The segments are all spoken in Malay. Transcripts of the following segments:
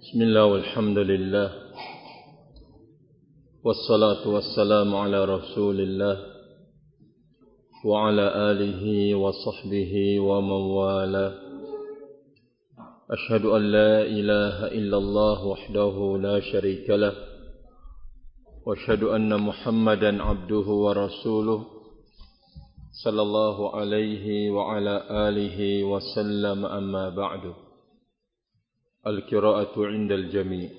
Bismillah walhamdulillah wassalatu wassalamu ala rasulillah wa ala alihi wa sahbihi wa man wala. Ashhadu an la ilaha illallah wahdahu la sharika lah wa ashhadu anna Muhammadan abduhu wa rasuluh sallallahu alaihi wa ala alihi wa sallam. Amma ba'du. Al-qira'atu 'inda al-jami'.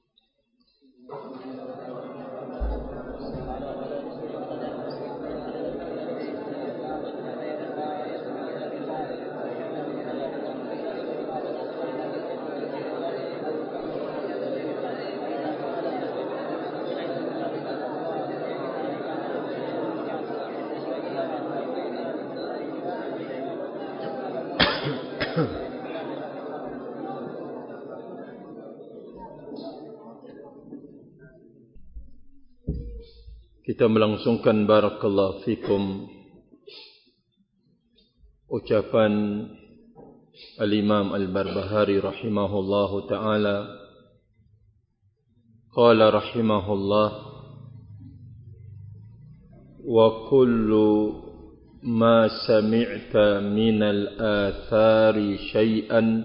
Kita melangsungkan barakallahu fikum ucapan Al-Imam Al-Barbahari rahimahullahu ta'ala. Qala rahimahullah, wa kullu ma sami'ta minal athari syai'an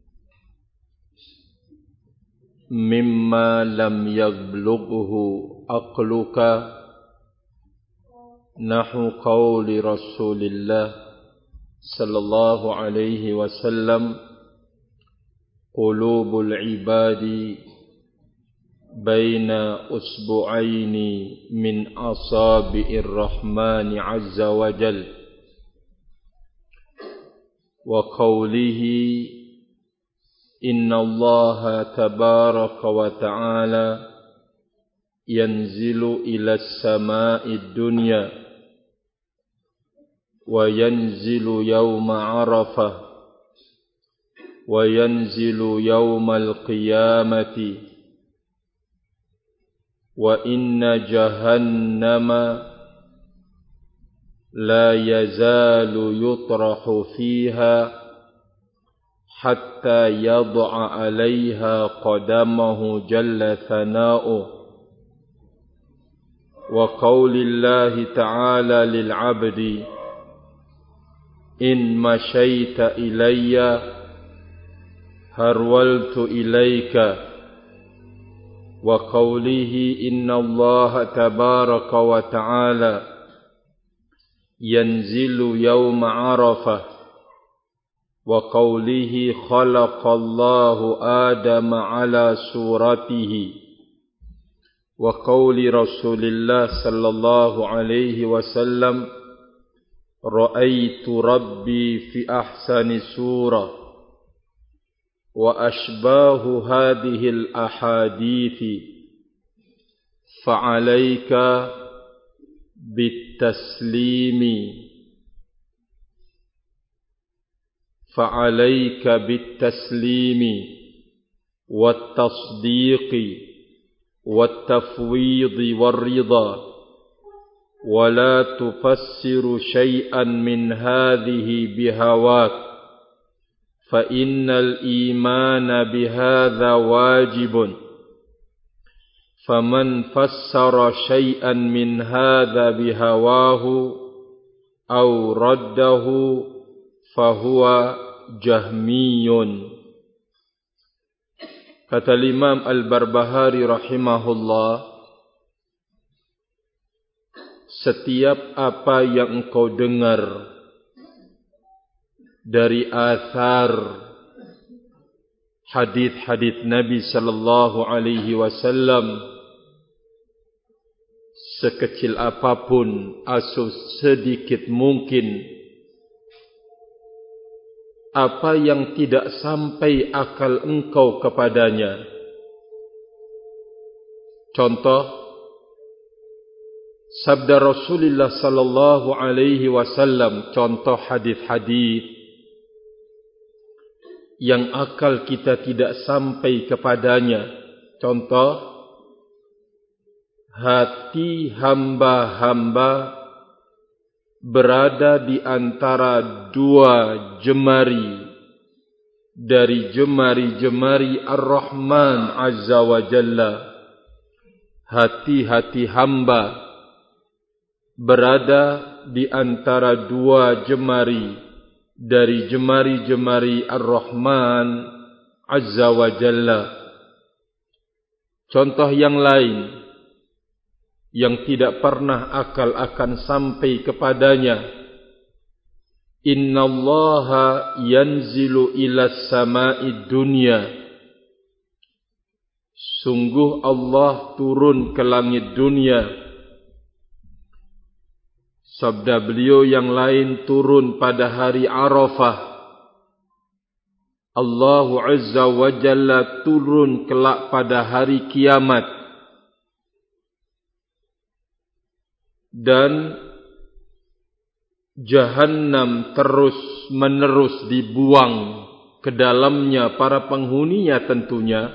mimma lam yablughu aqluka nahu qawli Rasulillah sallallahu alaihi wasallam, qulubul ibadi baina usbu'aini min asabi'ir rahmani azza wa jal, wa qawlihi inna allaha tabaraka wa ta'ala yanzilu ila as-sama'id dunya wa yanzilu yawma arafah wa yanzilu yawmal qiyamati wa inna jahannama la yazalu yutrahu fiha hatta yad'a 'alayha qadamahu jalla thana'uhu, wa qawlillahi ta'ala lil 'abdi in mashaita ilayya harwaltu ilayka, wa qawlihi inna allaha tabaraka wa ta'ala yanzilu yawma arafah, wa qawlihi khalaqallahu adama ala suratihi, wa qawli Rasulillah sallallahu alaihi wasallam ra'aitu rabbi fi ahsani surah, wa ashbahu hadhihi al-ahadithi fa'alayka bit-taslimi wat-tasdiqi wat-tafwidi war-ridha, ولا تفسر شيئا من هذه بهواك فإن الإيمان بهذا واجب، فمن فسر شيئا من هذا بهواه أو رده فهو جهمي. Kata Imam Al-Barbahari rahimahullah, setiap apa yang engkau dengar dari athar hadith-hadith Nabi sallallahu alaihi wasallam, sekecil apapun atau sedikit mungkin apa yang tidak sampai akal engkau kepadanya. Contoh, sabda Rasulullah sallallahu alaihi wasallam, contoh hadis-hadis yang akal kita tidak sampai kepadanya. Contoh, hati hamba-hamba berada di antara dua jemari dari jemari-jemari Ar-Rahman Azza wa Jalla. Hati-hati hamba berada di antara dua jemari dari jemari-jemari Ar-Rahman Azza wa Jalla. Contoh yang lain yang tidak pernah akal akan sampai kepadanya. Innallaha yanzilu ila sama'id dunya. Sungguh Allah turun ke langit dunia. Sabda beliau yang lain turun pada hari Arafah. Allah Azza wa Jalla turun kelak pada hari kiamat. Dan Jahannam terus menerus dibuang ke dalamnya para penghuninya tentunya.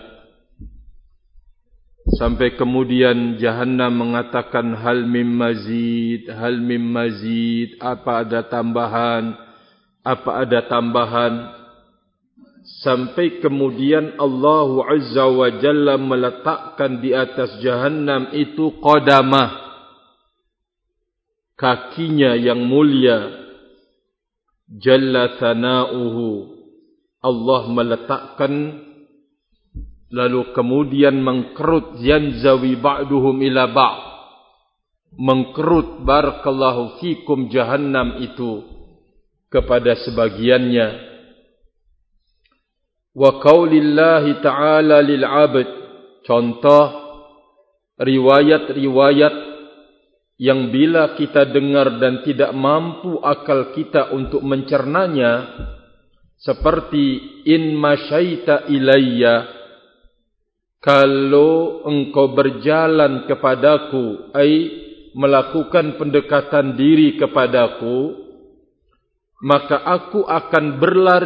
Sampai kemudian Jahannam mengatakan hal mim mazid, hal mim mazid, apa ada tambahan, apa ada tambahan. Sampai kemudian Allah Azza wa Jalla meletakkan di atas Jahannam itu qadamah, kakinya yang mulia. Jalla thana'uhu, Allah meletakkan, lalu kemudian mengkerut, yanzawi ba'duhum ila ba', mengkerut barakallahu fikum Jahannam itu kepada sebagiannya. Wa qaulillahi ta'ala lil 'abd, contoh riwayat-riwayat yang bila kita dengar dan tidak mampu akal kita untuk mencernanya, seperti in masyaita ilayya, kalau engkau berjalan kepadaku, ai melakukan pendekatan diri kepadaku, maka aku akan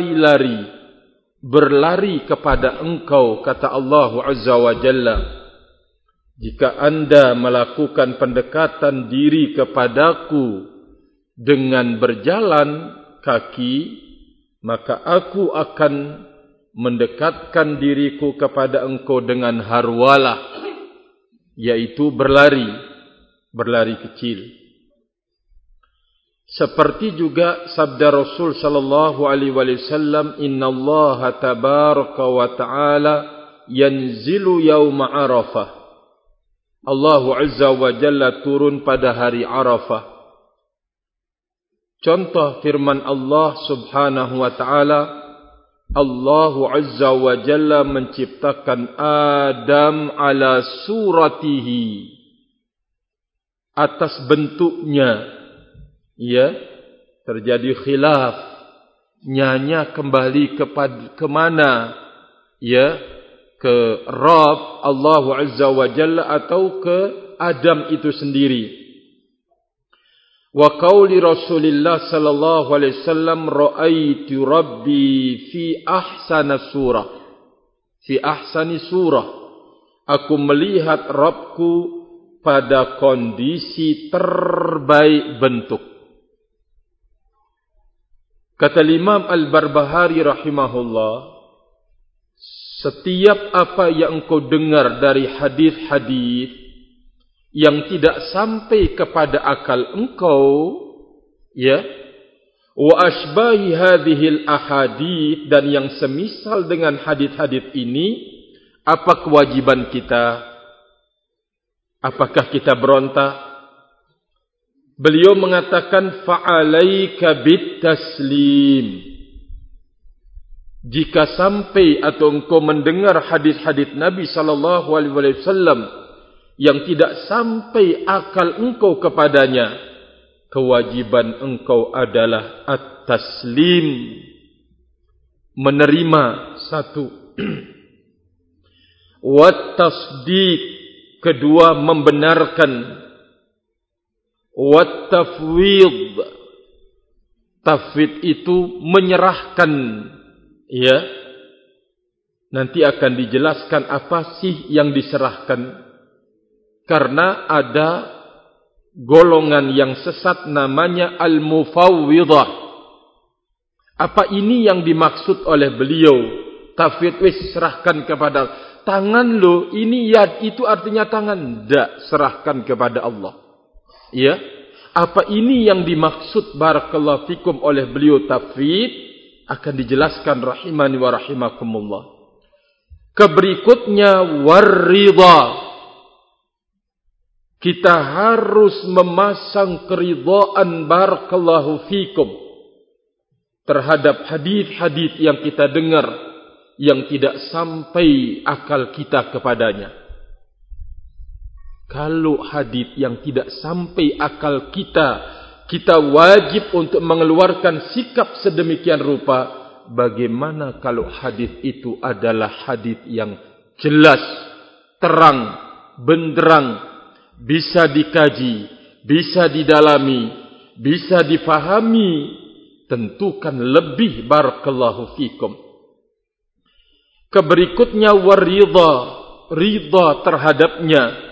berlari kepada engkau, kata Allah Azza wa Jalla. Jika anda melakukan pendekatan diri kepadaku dengan berjalan kaki, maka aku akan mendekatkan diriku kepada engkau dengan harwalah, yaitu berlari kecil. Seperti juga sabda Rasul sallallahu alaihi wasallam, innallaha tabaraka wa ta'ala yanzilu yauma Arafah. Allah Azza wa Jalla turun pada hari Arafah. Contoh firman Allah Subhanahu wa ta'ala, Allah Azza wa Jalla menciptakan Adam ala suratihi, atas bentuknya. Ya, terjadi khilaf, nyanya kembali ke mana? Ya, ke Rabb Allah Azza wa Jalla atau ke Adam itu sendiri. Wa qauli Rasulillah sallallahu alaihi wasallam, ra'aitu rabbi fi ahsani surah. Aku melihat Rabbku pada kondisi terbaik bentuk. Kata Imam Al-Barbahari rahimahullah, setiap apa yang engkau dengar dari hadis-hadis yang tidak sampai kepada akal engkau, ya, wa asbahi hadhil ahadits, dan yang semisal dengan hadis-hadis ini, apa kewajiban kita? Apakah kita berontak? Beliau mengatakan fa'alaika bitaslim. Jika sampai atau engkau mendengar hadis-hadis Nabi sallallahu alaihi wasallam yang tidak sampai akal engkau kepadanya, kewajiban engkau adalah at-taslim, menerima satu, wat-tasdiq, kedua membenarkan, wat-tafwid, tafwid itu menyerahkan. Ya, nanti akan dijelaskan apa sih yang diserahkan. Karena ada golongan yang sesat namanya al-mufawwidah. Apa ini yang dimaksud oleh beliau? Tafwid wis serahkan kepada tangan lo, ini yad itu artinya tangan. Tidak, serahkan kepada Allah. Ya, apa ini yang dimaksud barakallahu fikum oleh beliau tafwid? Akan dijelaskan rahimani wa rahimakumullah. Keberikutnya waridha. Kita harus memasang keridhaan barakallahu fikum terhadap hadis-hadis yang kita dengar yang tidak sampai akal kita kepadanya. Kalau hadis yang tidak sampai akal kita wajib untuk mengeluarkan sikap sedemikian rupa. Bagaimana kalau hadis itu adalah hadis yang jelas, terang, benderang, bisa dikaji, bisa didalami, bisa difahami, tentukan lebih barakallahu fikum. Keberikutnya waridha, ridha terhadapnya.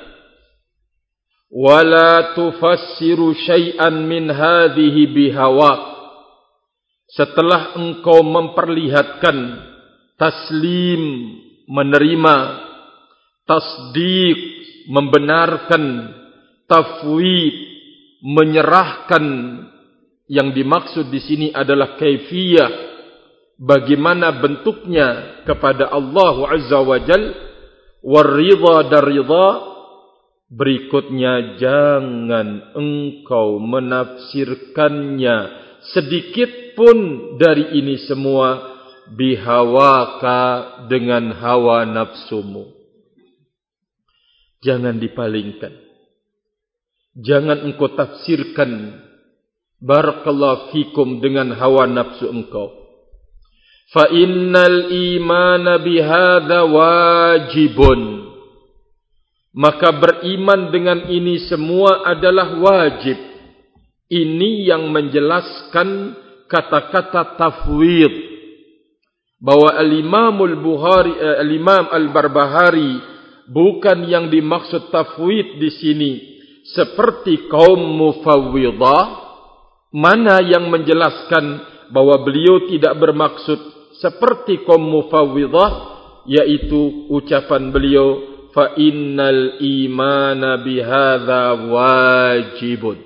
Wala tufassiru syai'an min hadhihi bihawak. Setelah engkau memperlihatkan taslim, menerima, tasdiq, membenarkan, tafwid, menyerahkan, yang dimaksud di sini adalah kaifiyah, bagaimana bentuknya kepada Allah Azza wa Jal, waridha dan ridha. Berikutnya, jangan engkau menafsirkannya sedikit pun dari ini semua bihawaka, dengan hawa nafsumu. Jangan dipalingkan. Jangan engkau tafsirkan barakallahu fikum dengan hawa nafsu engkau. Fa innal imana bihadza wajibun. Maka beriman dengan ini semua adalah wajib. Ini yang menjelaskan kata-kata tafwid. Bahwa Al-Imam Al-Barbahari bukan yang dimaksud tafwid di sini seperti kaum mufawwidah. Mana yang menjelaskan bahwa beliau tidak bermaksud seperti kaum mufawwidah, yaitu ucapan beliau, fa innal imana bihadza wajibun.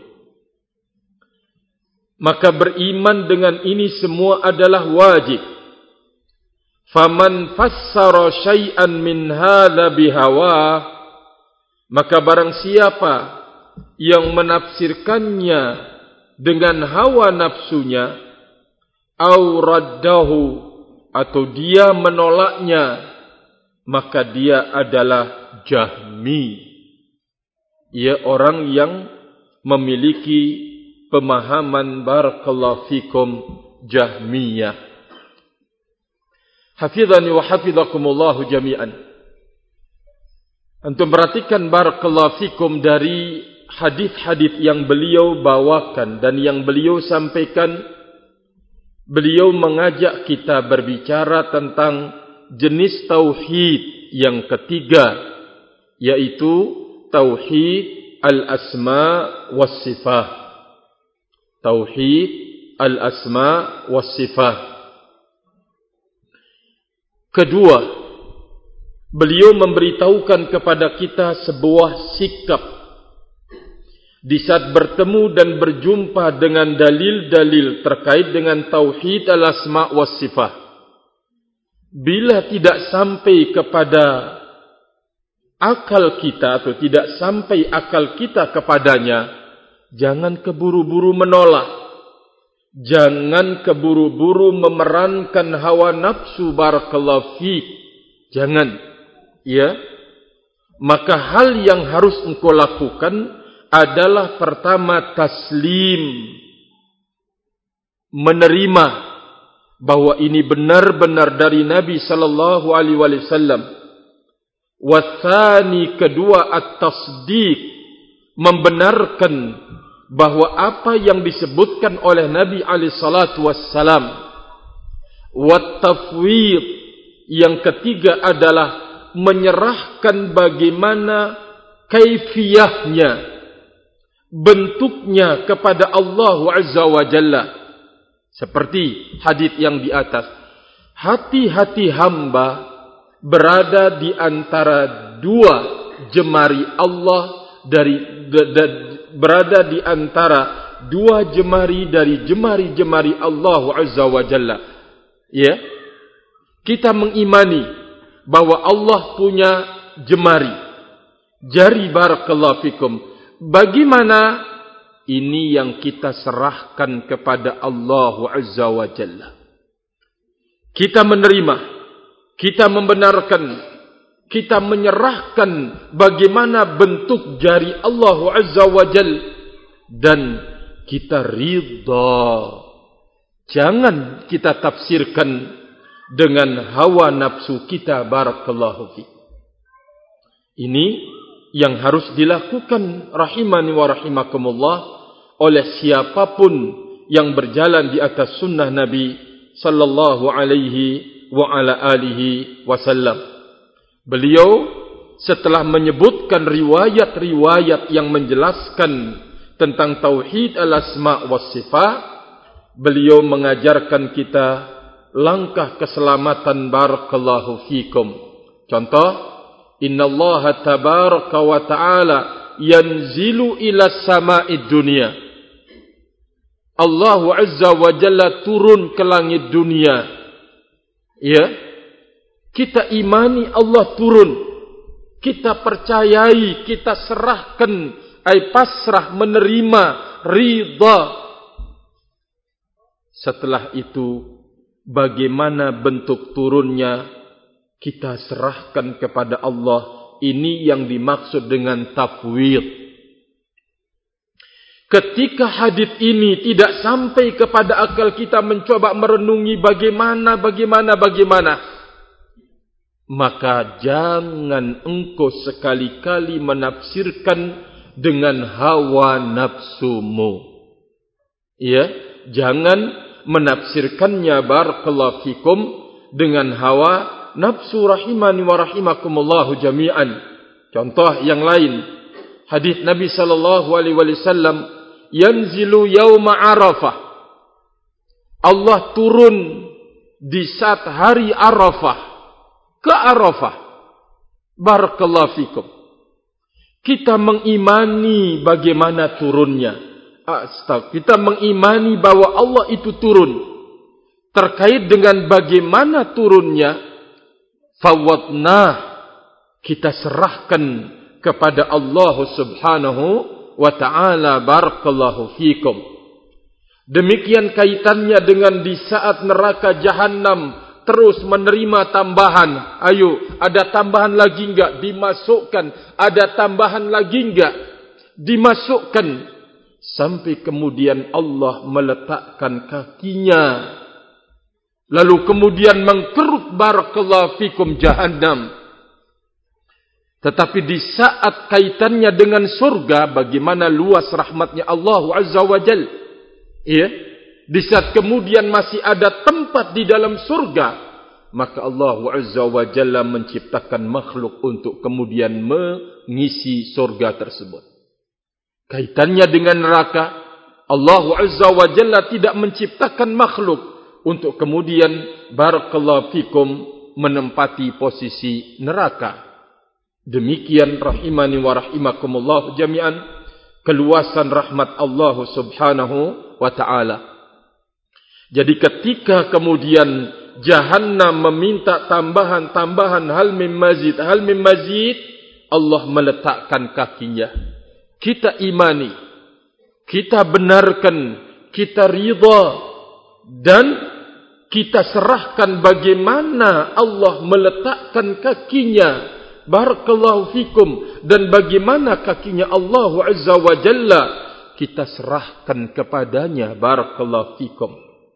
Maka beriman dengan ini semua adalah wajib. Faman fassara syai'an min hadza bihawa, maka barang siapa yang menafsirkannya dengan hawa nafsunya, au raddahu, atau dia menolaknya, maka dia adalah Jahmi. Ia orang yang memiliki pemahaman barakallahu fikum Jahmiyah. Hafizani wa hafizakumullahu jami'an. Antum perhatikan barakallahu fikum dari hadis-hadis yang beliau bawakan dan yang beliau sampaikan. Beliau mengajak kita berbicara tentang jenis tauhid yang ketiga, yaitu tauhid al-asma was sifat. Tauhid al-asma was sifat. Kedua, beliau memberitahukan kepada kita sebuah sikap di saat bertemu dan berjumpa dengan dalil-dalil terkait dengan tauhid al-asma was sifat. Bila tidak sampai kepada akal kita atau tidak sampai akal kita kepadanya, jangan keburu-buru menolak. Jangan keburu-buru memerankan hawa nafsu barakallahu fiik. Jangan. Ya. Maka hal yang harus engkau lakukan adalah pertama taslim. Menerima bahwa ini benar-benar dari Nabi sallallahu alaihi wasallam. Watsani, kedua, at-tasdiq, membenarkan bahwa apa yang disebutkan oleh Nabi alaihi salatu wassalam. Wat-tafwid, yang ketiga adalah menyerahkan bagaimana kaifiyahnya, bentuknya kepada Allah Azza wa Jalla. Seperti hadis yang di atas, hati-hati hamba berada di antara dua jemari Allah berada di antara dua jemari dari jemari-jemari Allah Azza wa Jalla. Ya, kita mengimani bahwa Allah punya jari barakallahu fikum. Bagaimana? Ini yang kita serahkan kepada Allah Azza wa Jalla. Kita menerima, kita membenarkan, kita menyerahkan bagaimana bentuk jari Allah Azza wa Jalla, dan kita ridha. Jangan kita tafsirkan dengan hawa nafsu kita barakallahu fi. Ini yang harus dilakukan rahimani wa rahimakumullah oleh siapapun yang berjalan di atas sunnah Nabi sallallahu alaihi wa ala alihi wasallam. Beliau setelah menyebutkan riwayat-riwayat yang menjelaskan tentang tauhid al-asma' was sifat, beliau mengajarkan kita langkah keselamatan barakallahu fikum. Contoh, innallaha tabaraka wa ta'ala yanzilu ila sama'id dunia. Allah Azza wa Jalla turun ke langit dunia. Ya, kita imani Allah turun. Kita percayai, kita serahkan, pasrah, menerima, ridha. Setelah itu, bagaimana bentuk turunnya, kita serahkan kepada Allah. Ini yang dimaksud dengan tafwid. Ketika hadis ini tidak sampai kepada akal kita mencoba merenungi bagaimana, maka jangan engkau sekali-kali menafsirkan dengan hawa nafsumu. Ya, jangan menafsirkannya barakallahu fikum dengan hawa nafsu rahimani wa rahimakumullahu jami'an. Contoh yang lain, hadis Nabi sallallahu alaihi wasallam, yanzilu yauma Arafah. Allah turun di saat hari Arafah ke Arafah. Barakallahu fikum. Kita mengimani bagaimana turunnya. Kita mengimani bahwa Allah itu turun. Terkait dengan bagaimana turunnya, fawwadnah, kita serahkan kepada Allah Subhanahu wa ta'ala barakallahu fikum. Demikian kaitannya dengan di saat neraka Jahannam terus menerima tambahan. Ayo, ada tambahan lagi enggak? Dimasukkan. Ada tambahan lagi enggak? Dimasukkan. Sampai kemudian Allah meletakkan kakinya. Lalu kemudian mengkerut barakallahu fikum Jahannam. Tetapi di saat kaitannya dengan surga, bagaimana luas rahmatnya Allah Azza wa Jal. Ya? Di saat kemudian masih ada tempat di dalam surga, maka Allah Azza wa Jalla menciptakan makhluk untuk kemudian mengisi surga tersebut. Kaitannya dengan neraka, Allah Azza wa Jalla tidak menciptakan makhluk untuk kemudian barakallahu fikum menempati posisi neraka. Demikian rahimani wa rahimakumullah jami'an, keluasan rahmat Allah Subhanahu wa ta'ala. Jadi ketika kemudian Jahannam meminta tambahan hal min mazid, Allah meletakkan kakinya. Kita imani, kita benarkan, kita ridha, dan kita serahkan bagaimana Allah meletakkan kakinya barakallahu fikum, dan bagaimana kakinya Allah Azza wa Jalla kita serahkan kepadanya barakallahu fikum.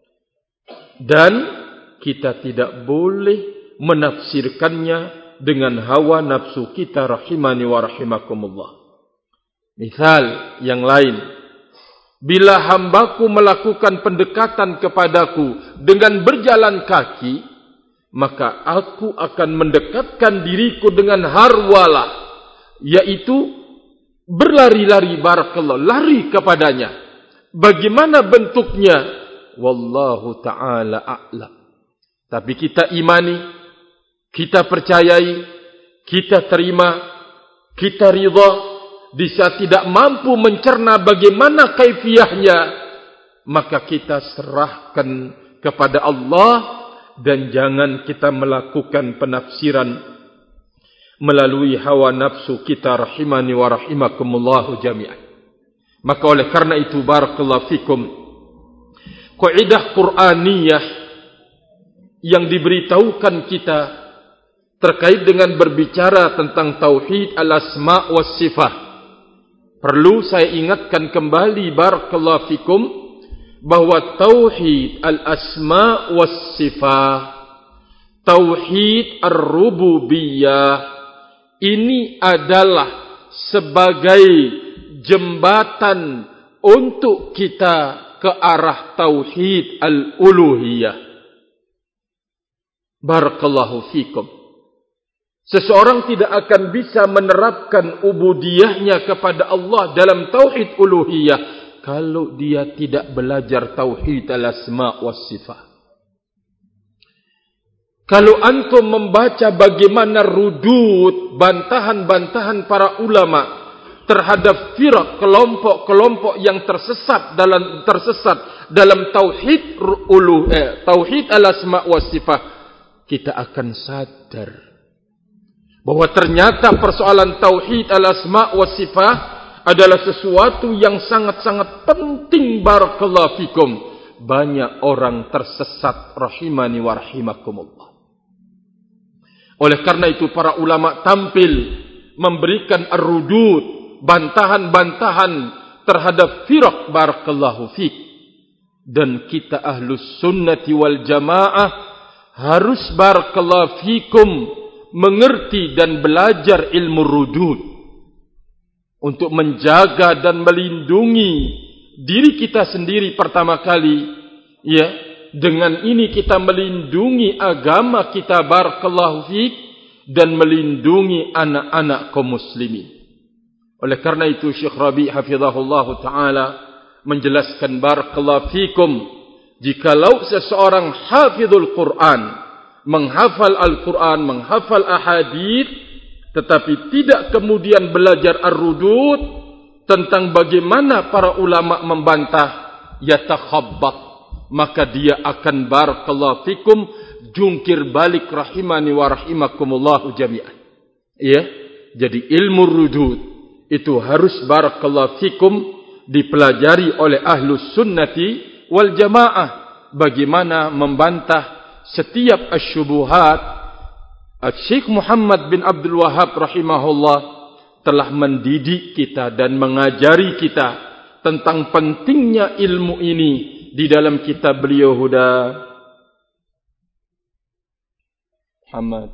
Dan kita tidak boleh menafsirkannya dengan hawa nafsu kita rahimani wa rahimakumullah. Misal yang lain, bila hambaku melakukan pendekatan kepadaku dengan berjalan kaki, maka aku akan mendekatkan diriku dengan harwalah, yaitu berlari-lari barakallah, lari kepadanya. Bagaimana bentuknya? wallahu ta'ala a'lam. Tapi kita imani, kita percayai, kita terima, kita ridha. Di saat tidak mampu mencerna bagaimana kaifiyahnya, maka kita serahkan kepada Allah dan jangan kita melakukan penafsiran melalui hawa nafsu kita, rahimani wa rahimakumullahu jami'an. Maka oleh karena itu, barakallahu fikum, kaidah Qur'aniyah yang diberitahukan kita terkait dengan berbicara tentang tauhid al-asma' was sifah, perlu saya ingatkan kembali, barakallahu fikum, bahwa tauhid al-asma' was sifah, tauhid ar-rububiyah, ini adalah sebagai jembatan untuk kita ke arah tauhid al-uluhiyah. Barakallahu fikum. Seseorang tidak akan bisa menerapkan ubudiyahnya kepada Allah dalam tauhid uluhiyah kalau dia tidak belajar tauhid al-asma' was sifah. Kalau antum membaca bagaimana rudud, bantahan-bantahan para ulama terhadap firaq, kelompok-kelompok yang tersesat dalam tauhid tauhid al-asma' was sifah, kita akan sadar bahwa ternyata persoalan tauhid al-asma' was sifah adalah sesuatu yang sangat-sangat penting, barakallahu fikum. Banyak orang tersesat, rahimani wa rahimakumullah. Oleh karena itu para ulama tampil memberikan ar-rudud, bantahan-bantahan terhadap firaq, barakallahu fik. Dan kita ahlus sunnati wal jamaah harus, barakallahu fikum, mengerti dan belajar ilmu rudud untuk menjaga dan melindungi diri kita sendiri pertama kali, ya. Dengan ini kita melindungi agama kita, barakallahu fiik, dan melindungi anak-anak kaum muslimin. Oleh karena itu Syekh Rabi' hafizahullah taala menjelaskan, barakallahu fiikum, jikalau seseorang hafizul Quran, menghafal Al-Quran, menghafal ahadith, tetapi tidak kemudian belajar ar-rudud tentang bagaimana para ulama membantah, yatakhabbat, maka dia akan, barakallahu fikum, jungkir balik, rahimani wa rahimakumullahu jami'an. Ya, jadi ilmu rudud itu harus, barakallahu fikum, dipelajari oleh ahlus sunnati wal jamaah. Bagaimana membantah setiap asyubuhat. Syekh Muhammad bin Abdul Wahhab rahimahullah telah mendidik kita dan mengajari kita tentang pentingnya ilmu ini di dalam kitab beliau Huda. Muhammad,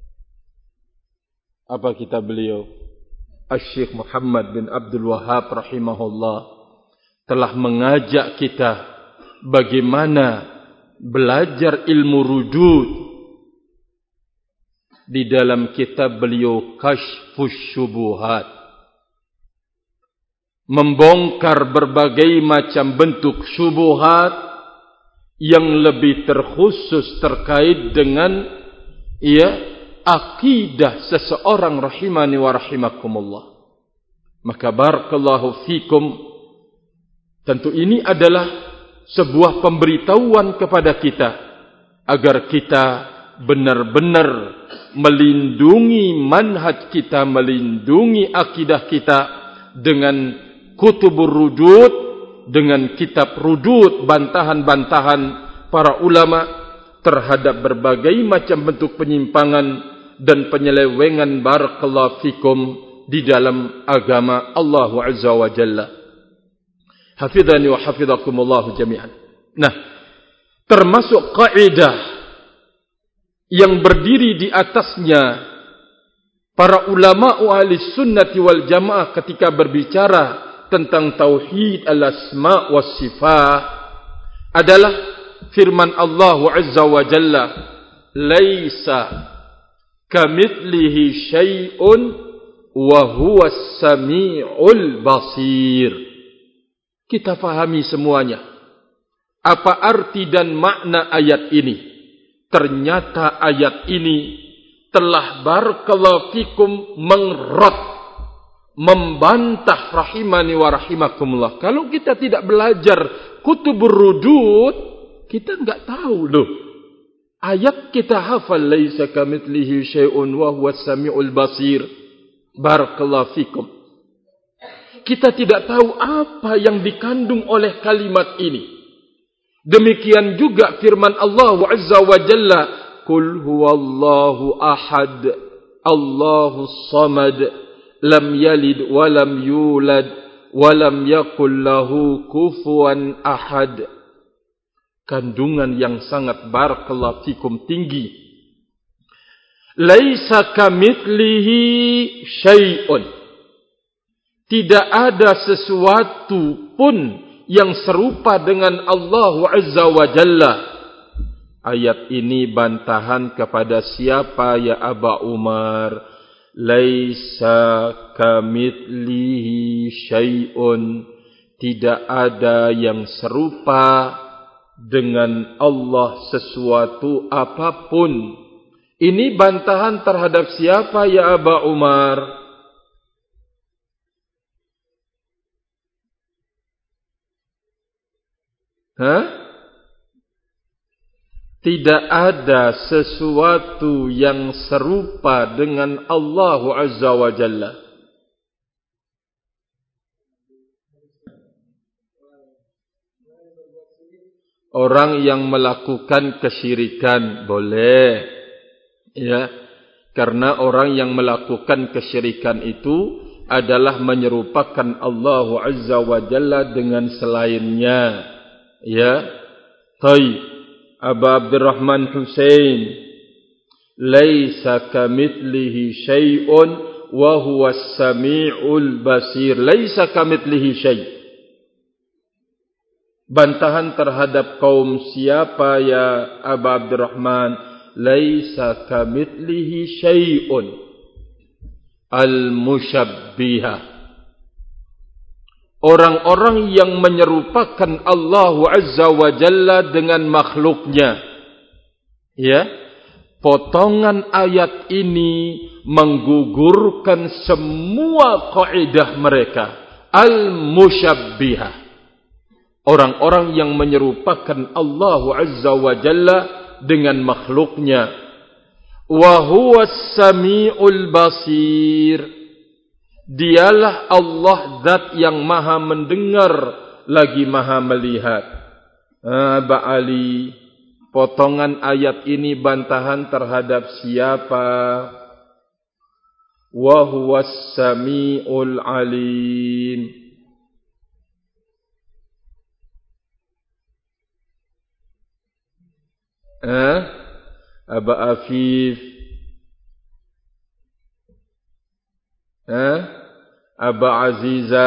apa kitab beliau? Syekh Muhammad bin Abdul Wahhab rahimahullah telah mengajak kita bagaimana belajar ilmu rudud di dalam kitab beliau Kashfus Syubuhat, membongkar berbagai macam bentuk syubuhat yang lebih terkhusus terkait dengan akidah seseorang, rahimani wa rahimakumullah. Maka barakallahu fikum, tentu ini adalah sebuah pemberitahuan kepada kita agar kita benar-benar melindungi manhaj kita, melindungi akidah kita dengan kutubur rudud, dengan kitab rudud, bantahan-bantahan para ulama terhadap berbagai macam bentuk penyimpangan dan penyelewengan, barakallahu fikum, di dalam agama Allah Azza wa Jalla. Hafidhani wa hafidhakumullahu jami'an. Nah, termasuk kaidah yang berdiri di atasnya para ulama ahli sunnati wal jamaah ketika berbicara tentang tauhid al-asma' was sifat adalah firman Allah Azza wa Jalla, laisa kamitslihi syai'un wa huwas sami'ul basir. Kita fahami semuanya. Apa arti dan makna ayat ini? Ternyata ayat ini telah barakallahu fikum mengrot, membantah rahimani wa rahimakumullah. Kalau kita tidak belajar kutubur rudud, kita enggak tahu loh. Ayat kita hafal, laisa kamitslihi syai'un wa huwas samiul basir. Barakallahu fikum. Kita tidak tahu apa yang dikandung oleh kalimat ini. Demikian juga firman Allah Azza wa Jalla, Qul huwallahu ahad, Allahus samad, lam yalid wa lam yulad, wa lam yakul lahu kufuwan ahad. Kandungan yang sangat barakallahu fikum tinggi. Laisa kamitslihi syai'un. Tidak ada sesuatu pun yang serupa dengan Allah Azza wa Jalla. Ayat ini bantahan kepada siapa ya Aba Umar? Laisa kamitslihi syai'un. Tidak ada yang serupa dengan Allah sesuatu apapun. Ini bantahan terhadap siapa ya Aba Umar? Tidak ada sesuatu yang serupa dengan Allah Azza wa Jalla. Orang yang melakukan kesyirikan boleh, ya, karena orang yang melakukan kesyirikan itu adalah menyerupakan Allah Azza wa Jalla dengan selainnya, ya. Taib Aba Abdurrahman Husain, laisa kamitslihi syai'un wa huwas samiul basir. Laisa kamitslihi syai'. Bantahan terhadap kaum siapa ya Aba Abdurrahman? Laisa kamitslihi syai'un. Al-musyabbihah. Orang-orang yang menyerupakan Allah Azza wa Jalla dengan makhluknya. Ya. Potongan ayat ini menggugurkan semua kaidah mereka. Al-musyabbihah. Orang-orang yang menyerupakan Allah Azza wa Jalla dengan makhluknya. Wa huwas samiul basir. Dialah Allah zat yang maha mendengar lagi maha melihat. Aba Ali, potongan ayat ini bantahan terhadap siapa? Wa huwas samiul alim. Aba Afif, Aba Aziza,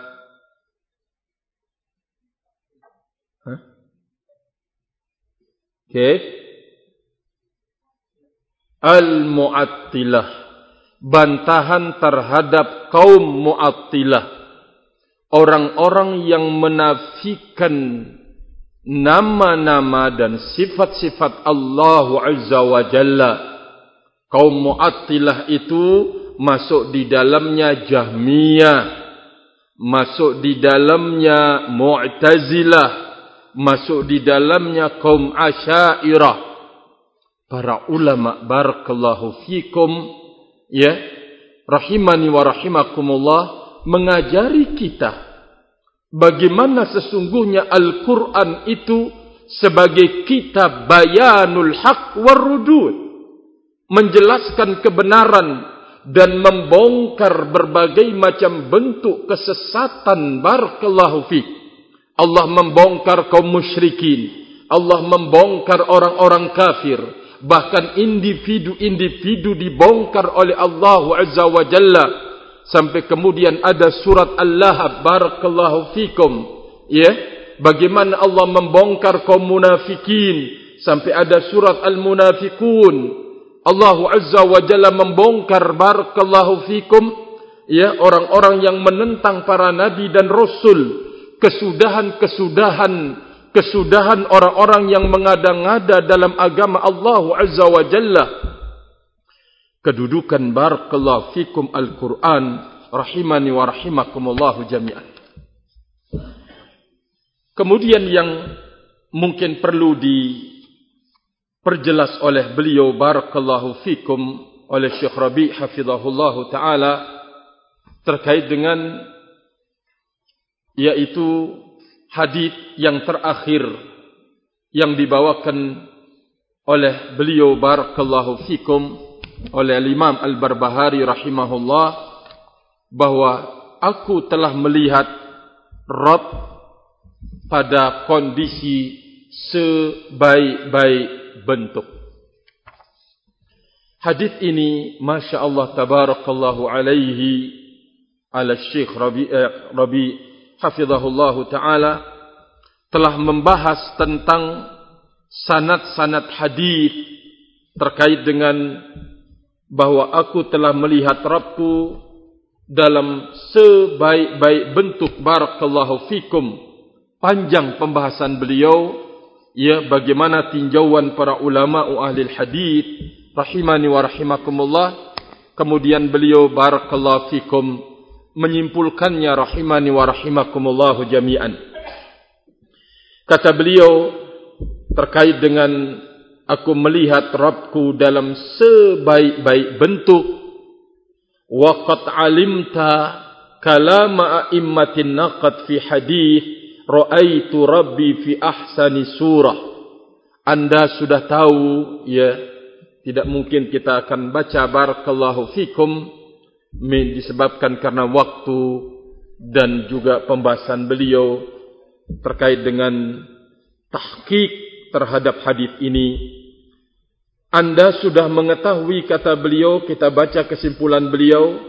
Kif? Al-Mu'attilah. Bantahan terhadap kaum Mu'attilah. Orang-orang yang menafikan nama-nama dan sifat-sifat Allah Azza wa Jalla. Kaum Mu'attilah itu masuk di dalamnya Jahmiyah, masuk di dalamnya Mu'tazilah, masuk di dalamnya kaum Asy'ariyah. Para ulama barakallahu fikum, ya, rahimani wa rahimakumullah, mengajari kita bagaimana sesungguhnya Al-Quran itu sebagai kitab bayanul haq warudud, menjelaskan kebenaran dan membongkar berbagai macam bentuk kesesatan. Barakallahu fiik. Allah membongkar kaum musyrikin, Allah membongkar orang-orang kafir, bahkan individu-individu dibongkar oleh Allah Azza wa Jalla. Sampai kemudian ada surat Al-Lahab, barakallahu fikum, ya, bagaimana Allah membongkar kaum munafikin. Sampai ada surat Al-Munafiqun, Allah Azza wa Jalla membongkar, barakallahu fikum, ya, orang-orang yang menentang para nabi dan rasul, kesudahan-kesudahan kesudahan orang-orang yang mengada-ngada dalam agama Allah Azza wa Jalla. Kedudukan barakallahu fikum Al-Quran, rahimani wa rahimakumullahu jami'an. Kemudian yang mungkin perlu diperjelas oleh beliau barakallahu fikum, oleh Syekh Rabi' hafizahullahu ta'ala, terkait dengan yaitu hadis yang terakhir yang dibawakan oleh beliau barakallahu fikum, oleh Imam Al-Barbahari rahimahullah, bahwa aku telah melihat Rabb pada kondisi sebaik-baik bentuk. Hadis ini Masya Allah tabarakallahu alaihi ala Syekh Rabi' hafizahullahu ta'ala telah membahas tentang sanad-sanad hadis terkait dengan bahwa aku telah melihat Rabbku dalam sebaik-baik bentuk barakallahu fikum. Panjang pembahasan beliau, ya, bagaimana tinjauan para ulama ahli hadis rahimani wa rahimakumullah. Kemudian beliau barakallahu fikum menyimpulkannya rahimani wa rahimakumullah jami'an. Kata beliau terkait dengan aku melihat Rabbku dalam sebaik-baik bentuk. Wa qad alimta kalama a'immatin naqad fi hadis ra'aitu Rabbi fi ahsani surah. Anda sudah tahu, ya, tidak mungkin kita akan baca barakallahu fikum disebabkan karena waktu dan juga pembahasan beliau terkait dengan tahqiq terhadap hadis ini. Anda sudah mengetahui, kata beliau, kita baca kesimpulan beliau,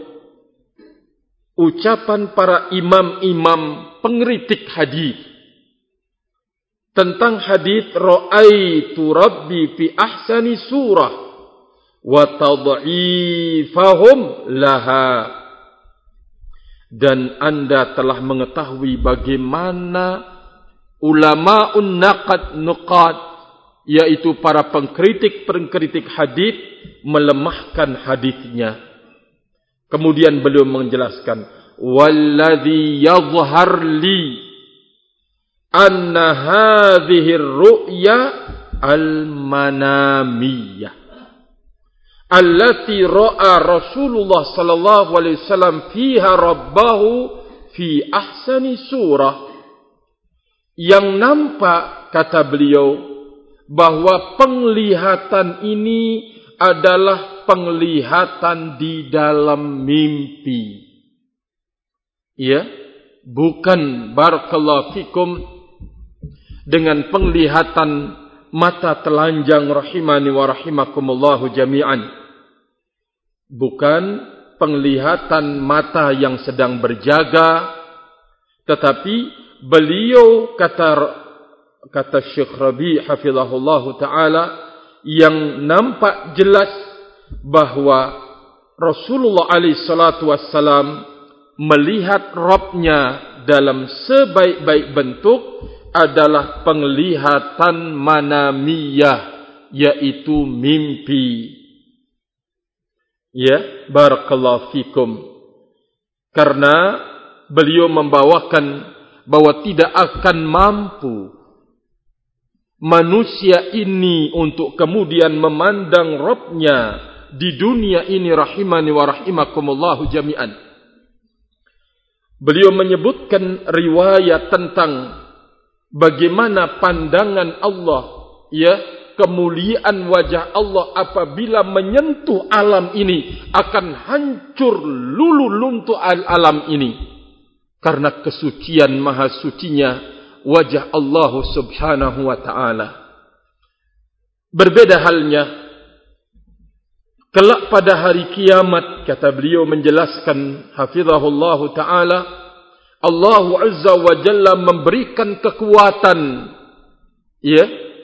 ucapan para imam-imam pengkritik hadis tentang hadis ra'aitu Rabbi fi ahsani surah wa tad'ifahum laha. Dan Anda telah mengetahui bagaimana ulama'un nuqad, yaitu para pengkritik hadis, melemahkan hadisnya. Kemudian beliau menjelaskan, walladhi yadhhar li anna hadhihi ar-ru'ya al-manamiyah allati ra'a Rasulullah sallallahu alaihi wasallam fiha rabbahu fi ahsani surah. Yang nampak, kata beliau, bahwa penglihatan ini adalah penglihatan di dalam mimpi. Ya, bukan barakallahu fikum dengan penglihatan mata telanjang rahimani wa rahimakumullahu jami'an. Bukan penglihatan mata yang sedang berjaga, tetapi beliau kata Syekh Rabi' hafizahullahu ta'ala, yang nampak jelas bahwa Rasulullah alaihi salatu wassalam melihat Rabbnya dalam sebaik-baik bentuk adalah penglihatan manamiyah, yaitu mimpi. Ya, barakallahu fikum. Karena beliau membawakan bahwa tidak akan mampu manusia ini untuk kemudian memandang Rabbnya di dunia ini rahimani wa rahimakumullahu jami'an. Beliau menyebutkan riwayat tentang bagaimana pandangan Allah, ya, kemuliaan wajah Allah apabila menyentuh alam ini akan hancur lulu luntuh alam ini karena kesucian maha sucinya wajah Allah subhanahu wa ta'ala. Berbeda halnya kelak pada hari kiamat, kata beliau menjelaskan hafizahullahu ta'ala, Allah azza wa jalla memberikan kekuatan, ya,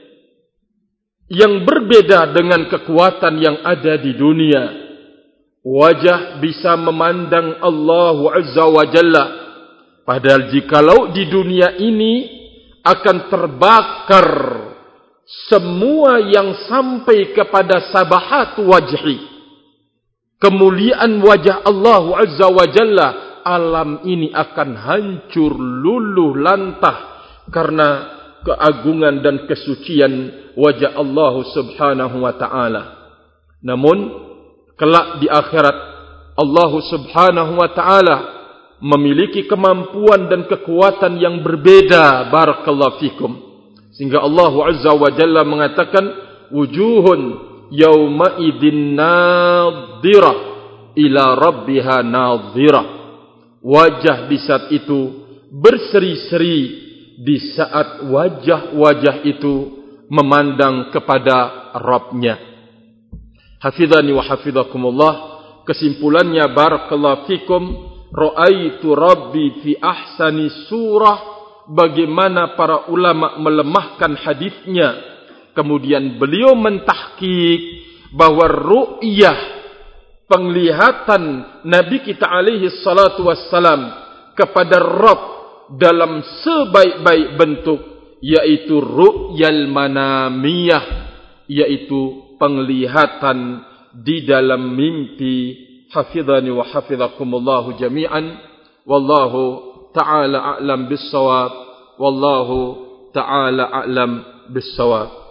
yang berbeda dengan kekuatan yang ada di dunia. Wajah bisa memandang Allah azza wa jalla. Padahal jikalau di dunia ini akan terbakar semua yang sampai kepada sabahat wajhi, kemuliaan wajah Allah Azza wa Jalla. Alam ini akan hancur luluh lantah karena keagungan dan kesucian wajah Allah Subhanahu wa ta'ala. Namun kelak di akhirat Allah Subhanahu wa ta'ala memiliki kemampuan dan kekuatan yang berbeda. Barakallahu fikum. Sehingga Allah Azza wa Jalla mengatakan, wujuhun yawma idin nadhirah ila rabbiha nadhirah. Wajah di saat itu berseri-seri, di saat wajah-wajah itu memandang kepada Rabbnya. Hafidhani wa hafidhakumullah. Kesimpulannya, barakallahu fikum, ra'aitu rabbi fi ahsani surah. Bagaimana para ulama melemahkan hadisnya. Kemudian beliau mentahqiq bahwa ru'yah, penglihatan Nabi kita alaihi salatu wassalam kepada Rabb dalam sebaik-baik bentuk, yaitu ru'yal manamiyah, yaitu penglihatan di dalam mimpi. Hafidhani wa hafidhakumullahu jami'an. Wallahu ta'ala a'lam bis-shawab. Wallahu ta'ala a'lam bis-shawab.